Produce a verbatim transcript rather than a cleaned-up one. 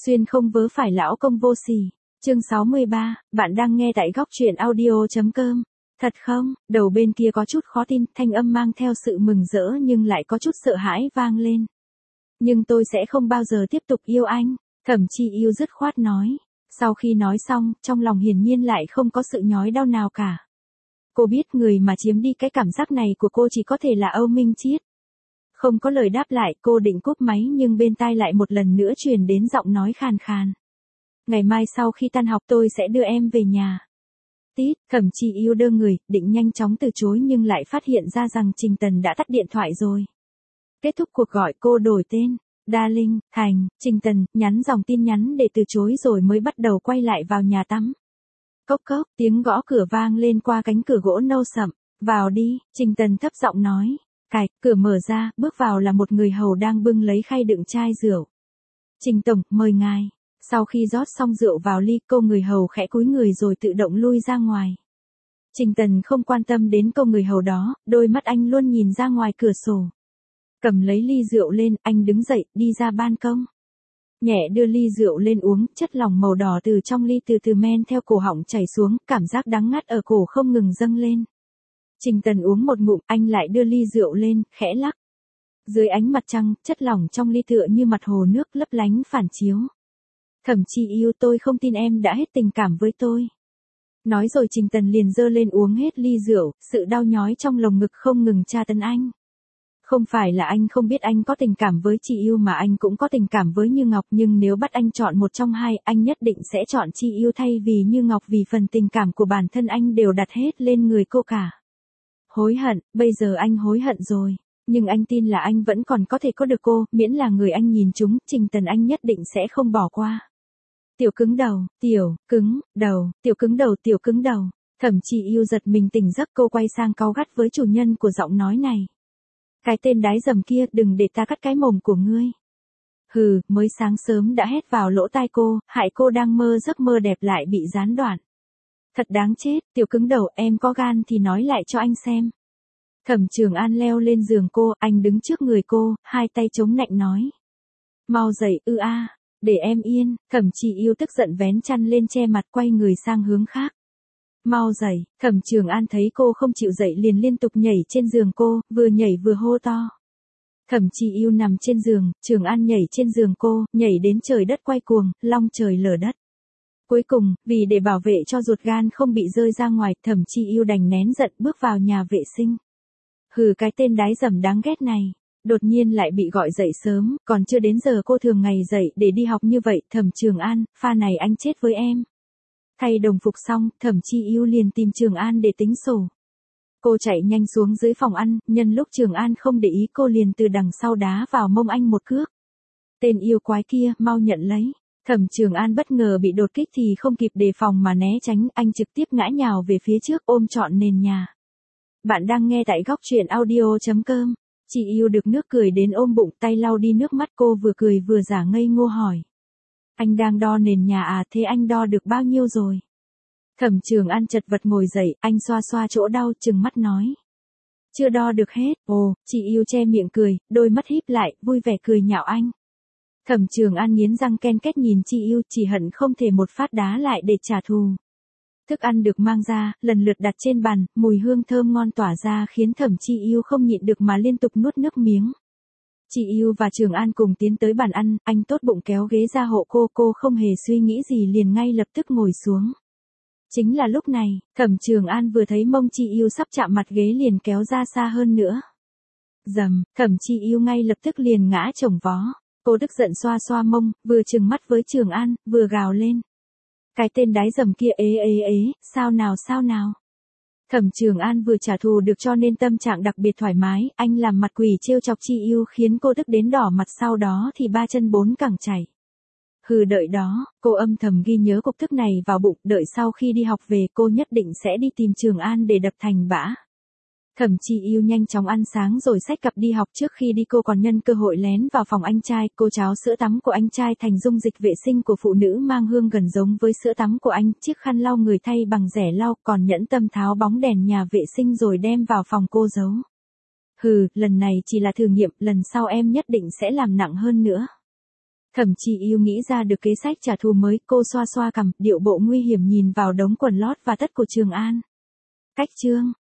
Xuyên không vớ phải lão công vô sỉ. Chương sáu mươi ba, bạn đang nghe tại góc truyện audio.com. Thật không? Đầu bên kia có chút khó tin, thanh âm mang theo sự mừng rỡ nhưng lại có chút sợ hãi vang lên. Nhưng tôi sẽ không bao giờ tiếp tục yêu anh, Thẩm Chi Yêu dứt khoát nói. Sau khi nói xong, trong lòng hiển nhiên lại không có sự nhói đau nào cả. Cô biết người mà chiếm đi cái cảm giác này của cô chỉ có thể là Âu Minh Chiết. Không có lời đáp lại, cô định cúp máy nhưng bên tai lại một lần nữa truyền đến giọng nói khàn khàn. Ngày mai sau khi tan học tôi sẽ đưa em về nhà. Tít, Thẩm Chi Yêu đơ người, định nhanh chóng từ chối nhưng lại phát hiện ra rằng Trình Tần đã tắt điện thoại rồi. Kết thúc cuộc gọi cô đổi tên. Darling, Thành, Trình Tần, nhắn dòng tin nhắn để từ chối rồi mới bắt đầu quay lại vào nhà tắm. Cốc cốc, tiếng gõ cửa vang lên qua cánh cửa gỗ nâu sậm. Vào đi, Trình Tần thấp giọng nói. Cạch, cửa mở ra, bước vào là một người hầu đang bưng lấy khay đựng chai rượu. Trình Tổng, mời ngài. Sau khi rót xong rượu vào ly, cô người hầu khẽ cúi người rồi tự động lui ra ngoài. Trình Tần không quan tâm đến cô người hầu đó, đôi mắt anh luôn nhìn ra ngoài cửa sổ. Cầm lấy ly rượu lên, anh đứng dậy, đi ra ban công. Nhẹ đưa ly rượu lên uống, chất lỏng màu đỏ từ trong ly từ từ men theo cổ họng chảy xuống, cảm giác đắng ngắt ở cổ không ngừng dâng lên. Trình Tần uống một ngụm, anh lại đưa ly rượu lên, khẽ lắc. Dưới ánh mặt trăng, chất lỏng trong ly tựa như mặt hồ nước lấp lánh phản chiếu. Thẩm Chi Yêu, tôi không tin em đã hết tình cảm với tôi. Nói rồi Trình Tần liền giơ lên uống hết ly rượu, sự đau nhói trong lồng ngực không ngừng tra tấn anh. Không phải là anh không biết anh có tình cảm với Chi Yêu mà anh cũng có tình cảm với Như Ngọc, nhưng nếu bắt anh chọn một trong hai, anh nhất định sẽ chọn Chi Yêu thay vì Như Ngọc, vì phần tình cảm của bản thân anh đều đặt hết lên người cô cả. Hối hận, bây giờ anh hối hận rồi, nhưng anh tin là anh vẫn còn có thể có được cô, miễn là người anh nhìn trúng, Trình Tần anh nhất định sẽ không bỏ qua. Tiểu cứng đầu, tiểu, cứng, đầu, tiểu cứng đầu, tiểu cứng đầu. Thẩm Chi Yêu giật mình tỉnh giấc, cô quay sang cáu gắt với chủ nhân của giọng nói này. Cái tên đái dầm kia, đừng để ta cắt cái mồm của ngươi. Hừ, mới sáng sớm đã hét vào lỗ tai cô, hại cô đang mơ giấc mơ đẹp lại bị gián đoạn. Thật đáng chết, tiểu cứng đầu, em có gan thì nói lại cho anh xem. Thẩm Trường An leo lên giường cô, anh đứng trước người cô, hai tay chống nạnh nói. Mau dậy, ư a, để em yên. Thẩm Chi Yêu tức giận vén chăn lên che mặt, quay người sang hướng khác. Mau dậy, Thẩm Trường An thấy cô không chịu dậy liền liên tục nhảy trên giường cô, vừa nhảy vừa hô to. Thẩm Chi Yêu nằm trên giường, Trường An nhảy trên giường cô, nhảy đến trời đất quay cuồng, long trời lở đất. Cuối cùng, vì để bảo vệ cho ruột gan không bị rơi ra ngoài, Thẩm Chi Yêu đành nén giận bước vào nhà vệ sinh. Hừ, cái tên đái dầm đáng ghét này, đột nhiên lại bị gọi dậy sớm, còn chưa đến giờ cô thường ngày dậy để đi học như vậy. Thẩm Trường An, pha này anh chết với em. Thay đồng phục xong, Thẩm Chi Yêu liền tìm Trường An để tính sổ. Cô chạy nhanh xuống dưới phòng ăn, nhân lúc Trường An không để ý cô liền từ đằng sau đá vào mông anh một cước. Tên yêu quái kia, mau nhận lấy. Thẩm Trường An bất ngờ bị đột kích thì không kịp đề phòng mà né tránh, anh trực tiếp ngã nhào về phía trước ôm trọn nền nhà. Bạn đang nghe tại góc truyện audio.com. Chị Yêu được nước cười đến ôm bụng, tay lau đi nước mắt, cô vừa cười vừa giả ngây ngô hỏi. Anh đang đo nền nhà à, thế anh đo được bao nhiêu rồi? Thẩm Trường An chật vật ngồi dậy, anh xoa xoa chỗ đau, trừng mắt nói. Chưa đo được hết. Ồ, chị Yêu che miệng cười, đôi mắt híp lại, vui vẻ cười nhạo anh. Thẩm Trường An nghiến răng ken két nhìn chị Yêu, chỉ hận không thể một phát đá lại để trả thù. Thức ăn được mang ra, lần lượt đặt trên bàn, mùi hương thơm ngon tỏa ra khiến Thẩm Chi Yêu không nhịn được mà liên tục nuốt nước miếng. Chị Yêu và Trường An cùng tiến tới bàn ăn, anh tốt bụng kéo ghế ra hộ cô, cô không hề suy nghĩ gì liền ngay lập tức ngồi xuống. Chính là lúc này, Thẩm Trường An vừa thấy mông Chi Yêu sắp chạm mặt ghế liền kéo ra xa hơn nữa. Dầm, Thẩm Chi Yêu ngay lập tức liền ngã chồng vó. Cô tức giận xoa xoa mông, vừa trừng mắt với Trường An, vừa gào lên. Cái tên đái dầm kia, ế ế ế, sao nào sao nào. Thẩm Trường An vừa trả thù được cho nên tâm trạng đặc biệt thoải mái, anh làm mặt quỷ trêu chọc Chi Yêu khiến cô tức đến đỏ mặt, sau đó thì ba chân bốn cẳng chảy. Hừ, đợi đó, cô âm thầm ghi nhớ cục tức này vào bụng, đợi sau khi đi học về cô nhất định sẽ đi tìm Trường An để đập thành bã. Thẩm Chi Yêu nhanh chóng ăn sáng rồi xách cặp đi học, trước khi đi cô còn nhân cơ hội lén vào phòng anh trai, cô cháo sữa tắm của anh trai thành dung dịch vệ sinh của phụ nữ mang hương gần giống với sữa tắm của anh, chiếc khăn lau người thay bằng rẻ lau, còn nhẫn tâm tháo bóng đèn nhà vệ sinh rồi đem vào phòng cô giấu. Hừ, lần này chỉ là thử nghiệm, lần sau em nhất định sẽ làm nặng hơn nữa. Thẩm Trì Yêu nghĩ ra được kế sách trả thù mới, cô xoa xoa cằm, điệu bộ nguy hiểm nhìn vào đống quần lót và tất của Trường An. Cách chương